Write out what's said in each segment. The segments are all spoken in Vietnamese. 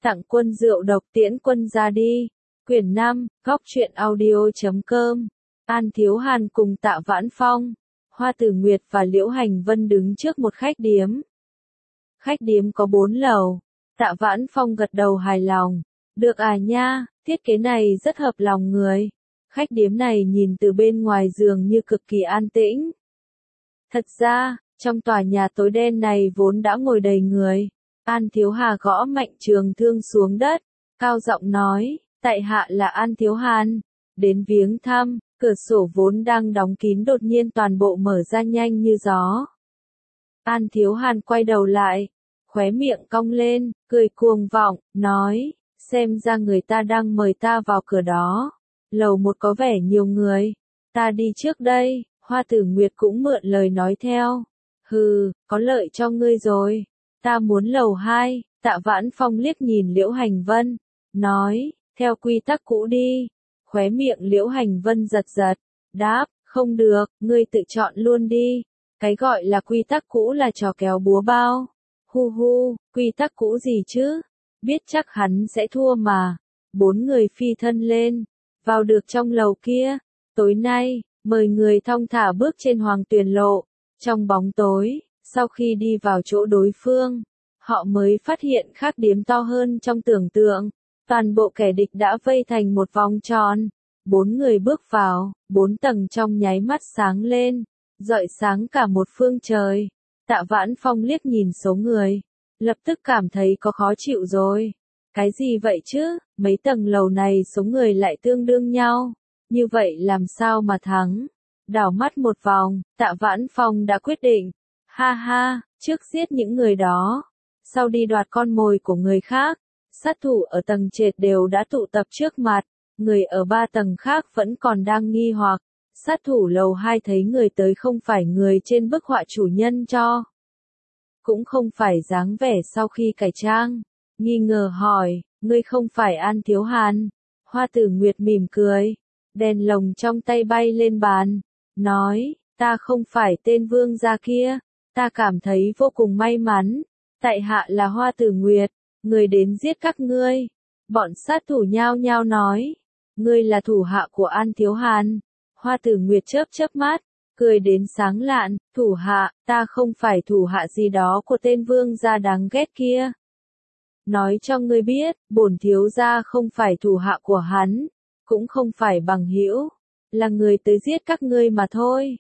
Tặng quân rượu độc tiễn quân ra đi. Quyển 5, góc truyện audio.com. An Thiếu Hàn cùng Tạ Vãn Phong, Hoa Tử Nguyệt và Liễu Hành Vân đứng trước một khách điếm. Khách điếm có 4 lầu. Tạ Vãn Phong gật đầu hài lòng. Được à nha, thiết kế này rất hợp lòng người. Khách điếm này nhìn từ bên ngoài dường như cực kỳ an tĩnh. Thật ra, trong tòa nhà tối đen này vốn đã ngồi đầy người. An Thiếu Hà gõ mạnh trường thương xuống đất, cao giọng nói, tại hạ là An Thiếu Hàn, đến viếng thăm. Cửa sổ vốn đang đóng kín đột nhiên toàn bộ mở ra nhanh như gió. An Thiếu Hàn quay đầu lại, khóe miệng cong lên, cười cuồng vọng, nói, xem ra người ta đang mời ta vào cửa đó. Lầu 1 có vẻ nhiều người, ta đi trước đây. Hoa Tử Nguyệt cũng mượn lời nói theo. Hừ, có lợi cho ngươi rồi. Ta muốn lầu 2, Tạ Vãn Phong liếc nhìn Liễu Hành Vân, nói, theo quy tắc cũ đi. Khóe miệng Liễu Hành Vân giật giật, đáp, không được, ngươi tự chọn luôn đi. Cái gọi là quy tắc cũ là trò kéo búa bao. Hu hu, quy tắc cũ gì chứ? Biết chắc hắn sẽ thua mà. 4 người phi thân lên, vào được trong lầu kia. Tối nay, mời người thong thả bước trên Hoàng Tuyền Lộ. Trong bóng tối, sau khi đi vào chỗ đối phương, họ mới phát hiện khác điếm to hơn trong tưởng tượng. Toàn bộ kẻ địch đã vây thành một vòng tròn. 4 người bước vào, 4 tầng trong nháy mắt sáng lên, rọi sáng cả một phương trời. Tạ Vãn Phong liếc nhìn số người, lập tức cảm thấy có khó chịu rồi. Cái gì vậy chứ, mấy tầng lầu này số người lại tương đương nhau, như vậy làm sao mà thắng? Đảo mắt một vòng, Tạ Vãn Phong đã quyết định, ha ha, trước giết những người đó, sau đi đoạt con mồi của người khác. Sát thủ ở tầng trệt đều đã tụ tập trước mặt, người ở 3 tầng khác vẫn còn đang nghi hoặc. Sát thủ lầu 2 thấy người tới không phải người trên bức họa chủ nhân cho, cũng không phải dáng vẻ sau khi cải trang, nghi ngờ hỏi, ngươi không phải An Thiếu Hàn? Hoa Tử Nguyệt mỉm cười, đèn lồng trong tay bay lên bàn, nói, ta không phải tên vương gia kia, ta cảm thấy vô cùng may mắn, tại hạ là Hoa Tử Nguyệt. Người đến giết các ngươi. Bọn sát thủ nhao nhao nói, ngươi là thủ hạ của An Thiếu Hàn. Hoa Tử Nguyệt chớp chớp mắt, cười đến sáng lạn, thủ hạ, ta không phải thủ hạ gì đó của tên vương gia đáng ghét kia. Nói cho ngươi biết, bổn thiếu gia không phải thủ hạ của hắn, cũng không phải bằng hữu, là người tới giết các ngươi mà thôi.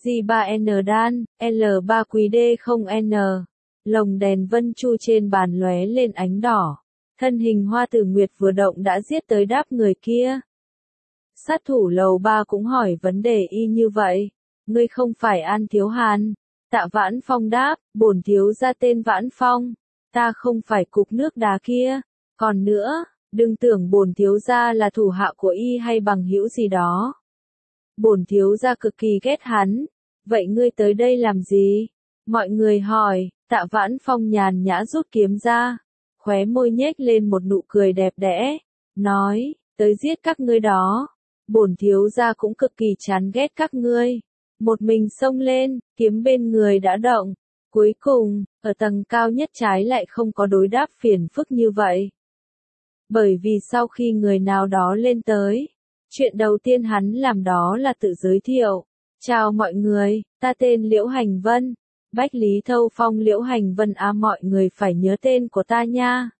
J3N đan, L3 quý D0N. Lồng đèn vân chu trên bàn lóe lên ánh đỏ. Thân hình Hoa Tử Nguyệt vừa động đã giết tới đáp người kia. Sát thủ lầu 3 cũng hỏi vấn đề y như vậy. Ngươi không phải An Thiếu Hàn? Tạ Vãn Phong đáp, bổn thiếu gia tên Vãn Phong. Ta không phải cục nước đá kia. Còn nữa, đừng tưởng bổn thiếu gia là thủ hạ của y hay bằng hữu gì đó. Bổn thiếu gia cực kỳ ghét hắn. Vậy ngươi tới đây làm gì? Mọi người hỏi. Tạ Vãn Phong nhàn nhã rút kiếm ra, khóe môi nhếch lên một nụ cười đẹp đẽ, nói, tới giết các ngươi đó. Bổn thiếu gia cũng cực kỳ chán ghét các ngươi. Một mình xông lên, kiếm bên người đã động. Cuối cùng, ở tầng cao nhất trái lại không có đối đáp phiền phức như vậy. Bởi vì sau khi người nào đó lên tới, chuyện đầu tiên hắn làm đó là tự giới thiệu. Chào mọi người, ta tên Liễu Hành Vân. Bách Lý Thâu Phong. Liễu Hành Vân à, mọi người phải nhớ tên của ta nha.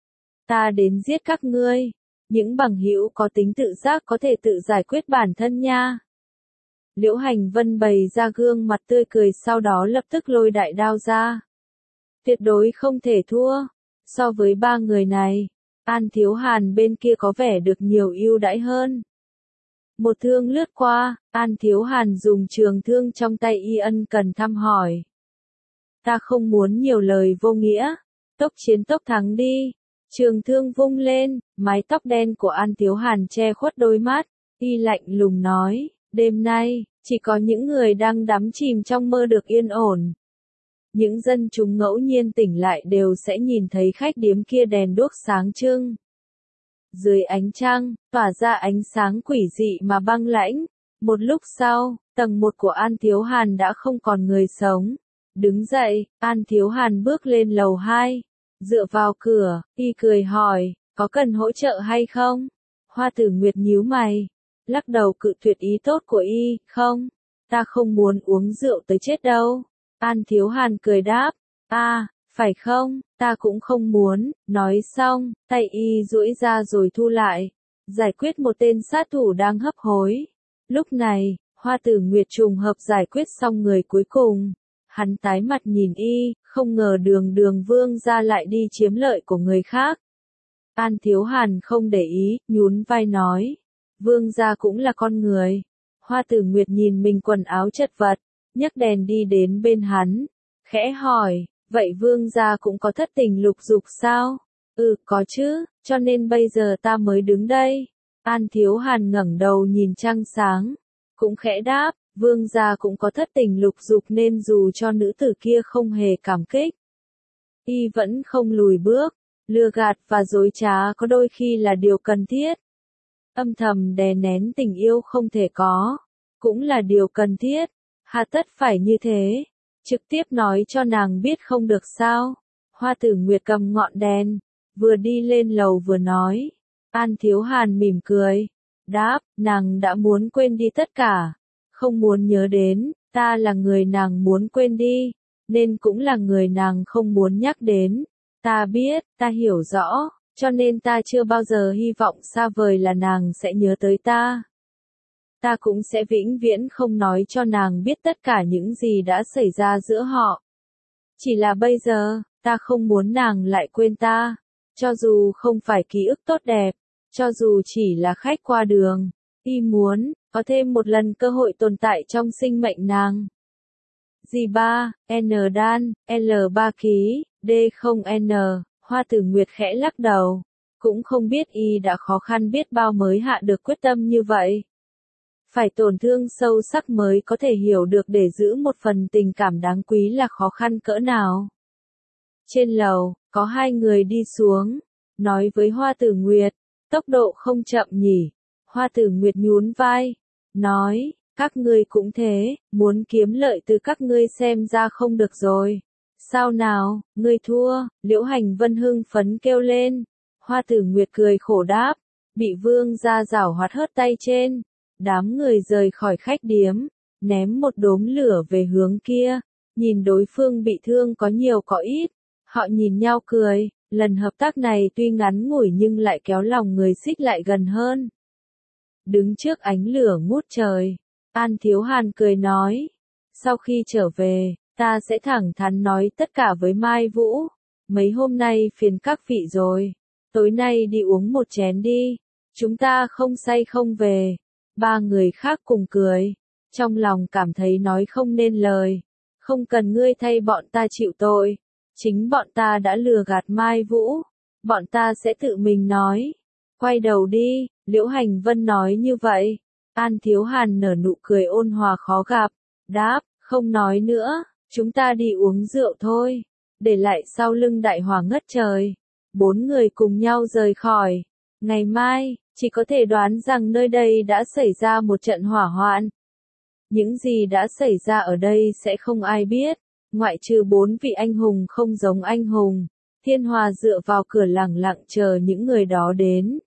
Ta đến giết các ngươi. Những bằng hữu có tính tự giác có thể tự giải quyết bản thân nha. Liễu Hành Vân bày ra gương mặt tươi cười, sau đó lập tức lôi đại đao ra. Tuyệt đối không thể thua. So với 3 người này, An Thiếu Hàn bên kia có vẻ được nhiều ưu đãi hơn. Một thương lướt qua, An Thiếu Hàn dùng trường thương trong tay y ân cần thăm hỏi. Ta không muốn nhiều lời vô nghĩa, tốc chiến tốc thắng đi. Trường thương vung lên, mái tóc đen của An Thiếu Hàn che khuất đôi mắt, y lạnh lùng nói, đêm nay, chỉ có những người đang đắm chìm trong mơ được yên ổn. Những dân chúng ngẫu nhiên tỉnh lại đều sẽ nhìn thấy khách điếm kia đèn đuốc sáng trưng. Dưới ánh trăng, tỏa ra ánh sáng quỷ dị mà băng lãnh. Một lúc sau, tầng 1 của An Thiếu Hàn đã không còn người sống. Đứng dậy, An Thiếu Hàn bước lên lầu 2. Dựa vào cửa, y cười hỏi, có cần hỗ trợ hay không? Hoa Tử Nguyệt nhíu mày, lắc đầu cự tuyệt ý tốt của y, không, ta không muốn uống rượu tới chết đâu. An Thiếu Hàn cười đáp, phải không, ta cũng không muốn, nói xong, tay y duỗi ra rồi thu lại, giải quyết một tên sát thủ đang hấp hối. Lúc này, Hoa Tử Nguyệt trùng hợp giải quyết xong người cuối cùng. Hắn tái mặt nhìn y, không ngờ Đường Vương gia lại đi chiếm lợi của người khác. An Thiếu Hàn không để ý, nhún vai nói, Vương gia cũng là con người. Hoa Tử Nguyệt nhìn mình quần áo chật vật, nhấc đèn đi đến bên hắn, khẽ hỏi, vậy Vương gia cũng có thất tình lục dục sao? Có chứ, cho nên bây giờ ta mới đứng đây. An Thiếu Hàn ngẩng đầu nhìn trăng sáng, cũng khẽ đáp, Vương gia cũng có thất tình lục dục nên dù cho nữ tử kia không hề cảm kích, y vẫn không lùi bước. Lừa gạt và dối trá có đôi khi là điều cần thiết. Âm thầm đè nén tình yêu không thể có, cũng là điều cần thiết. Hà tất phải như thế, trực tiếp nói cho nàng biết không được sao? Hoa Tử Nguyệt cầm ngọn đèn, vừa đi lên lầu vừa nói. An Thiếu Hàn mỉm cười, đáp, nàng đã muốn quên đi tất cả, không muốn nhớ đến, ta là người nàng muốn quên đi, nên cũng là người nàng không muốn nhắc đến. Ta biết, ta hiểu rõ, cho nên ta chưa bao giờ hy vọng xa vời là nàng sẽ nhớ tới ta. Ta cũng sẽ vĩnh viễn không nói cho nàng biết tất cả những gì đã xảy ra giữa họ. Chỉ là bây giờ, ta không muốn nàng lại quên ta, cho dù không phải ký ức tốt đẹp, cho dù chỉ là khách qua đường, y muốn có thêm một lần cơ hội tồn tại trong sinh mệnh nàng. G3, N đan, L3 ký, D0N, Hoa Tử Nguyệt khẽ lắc đầu, cũng không biết y đã khó khăn biết bao mới hạ được quyết tâm như vậy. Phải tổn thương sâu sắc mới có thể hiểu được để giữ một phần tình cảm đáng quý là khó khăn cỡ nào. Trên lầu, có hai người đi xuống, nói với Hoa Tử Nguyệt, tốc độ không chậm nhỉ. Hoa Tử Nguyệt nhún vai, nói, các ngươi cũng thế, muốn kiếm lợi từ các ngươi xem ra không được rồi. Sao nào, ngươi thua, Liễu Hành Vân hưng phấn kêu lên. Hoa Tử Nguyệt cười khổ đáp, bị Vương gia giảo hoạt hớt tay trên. Đám người rời khỏi khách điếm, ném một đốm lửa về hướng kia, nhìn đối phương bị thương có nhiều có ít. Họ nhìn nhau cười, lần hợp tác này tuy ngắn ngủi nhưng lại kéo lòng người xích lại gần hơn. Đứng trước ánh lửa ngút trời, An Thiếu Hàn cười nói, sau khi trở về, ta sẽ thẳng thắn nói tất cả với Mai Vũ. Mấy hôm nay phiền các vị rồi, tối nay đi uống một chén đi, chúng ta không say không về. Ba người khác cùng cười, trong lòng cảm thấy nói không nên lời, không cần ngươi thay bọn ta chịu tội, chính bọn ta đã lừa gạt Mai Vũ, bọn ta sẽ tự mình nói. Quay đầu đi, Liễu Hành Vân nói như vậy. An Thiếu Hàn nở nụ cười ôn hòa khó gặp, đáp, không nói nữa, chúng ta đi uống rượu thôi, để lại sau lưng đại hỏa ngất trời. Bốn người cùng nhau rời khỏi. Ngày mai, chỉ có thể đoán rằng nơi đây đã xảy ra một trận hỏa hoạn. Những gì đã xảy ra ở đây sẽ không ai biết, ngoại trừ bốn vị anh hùng không giống anh hùng. Thiên Hòa dựa vào cửa lặng lặng chờ những người đó đến.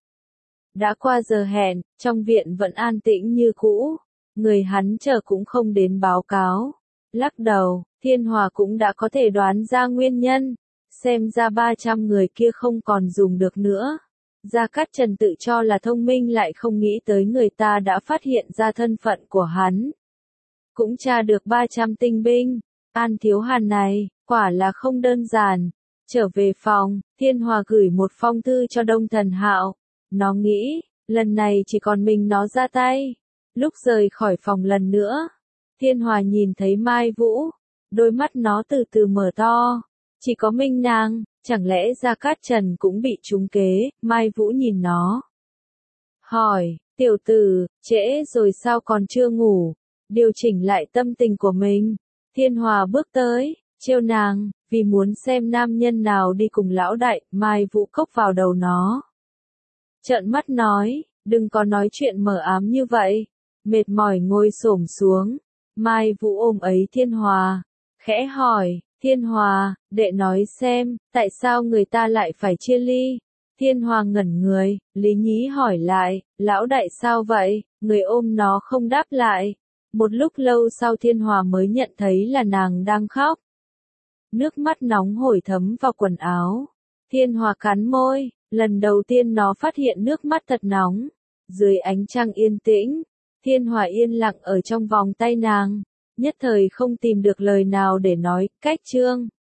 Đã qua giờ hẹn, trong viện vẫn an tĩnh như cũ, người hắn chờ cũng không đến báo cáo. Lắc đầu, Thiên Hòa cũng đã có thể đoán ra nguyên nhân, xem ra 300 người kia không còn dùng được nữa. Gia Cát Trần tự cho là thông minh lại không nghĩ tới người ta đã phát hiện ra thân phận của hắn. Cũng tra được 300 tinh binh, An Thiếu Hàn này, quả là không đơn giản. Trở về phòng, Thiên Hòa gửi một phong thư cho Đông Thần Hạo. Nó nghĩ, lần này chỉ còn mình nó ra tay. Lúc rời khỏi phòng lần nữa, Thiên Hòa nhìn thấy Mai Vũ, đôi mắt nó từ từ mở to. Chỉ có mình nàng, chẳng lẽ Gia Cát Trần cũng bị trúng kế? Mai Vũ nhìn nó, hỏi, tiểu tử, trễ rồi sao còn chưa ngủ? Điều chỉnh lại tâm tình của mình. Thiên Hòa bước tới, trêu nàng, vì muốn xem nam nhân nào đi cùng lão đại. Mai Vũ cốc vào đầu nó, trợn mắt nói, đừng có nói chuyện mờ ám như vậy. Mệt mỏi ngồi xổm xuống, Mai Vũ ôm ấy Thiên Hòa, khẽ hỏi, Thiên Hòa, đệ nói xem, tại sao người ta lại phải chia ly? Thiên Hòa ngẩn người, Lý Nhí hỏi lại, lão đại sao vậy? Người ôm nó không đáp lại. Một lúc lâu sau Thiên Hòa mới nhận thấy là nàng đang khóc. Nước mắt nóng hổi thấm vào quần áo. Thiên Hòa cắn môi, lần đầu tiên nó phát hiện nước mắt thật nóng. Dưới ánh trăng yên tĩnh, Thiên Hòa yên lặng ở trong vòng tay nàng, nhất thời không tìm được lời nào để nói, cách chương.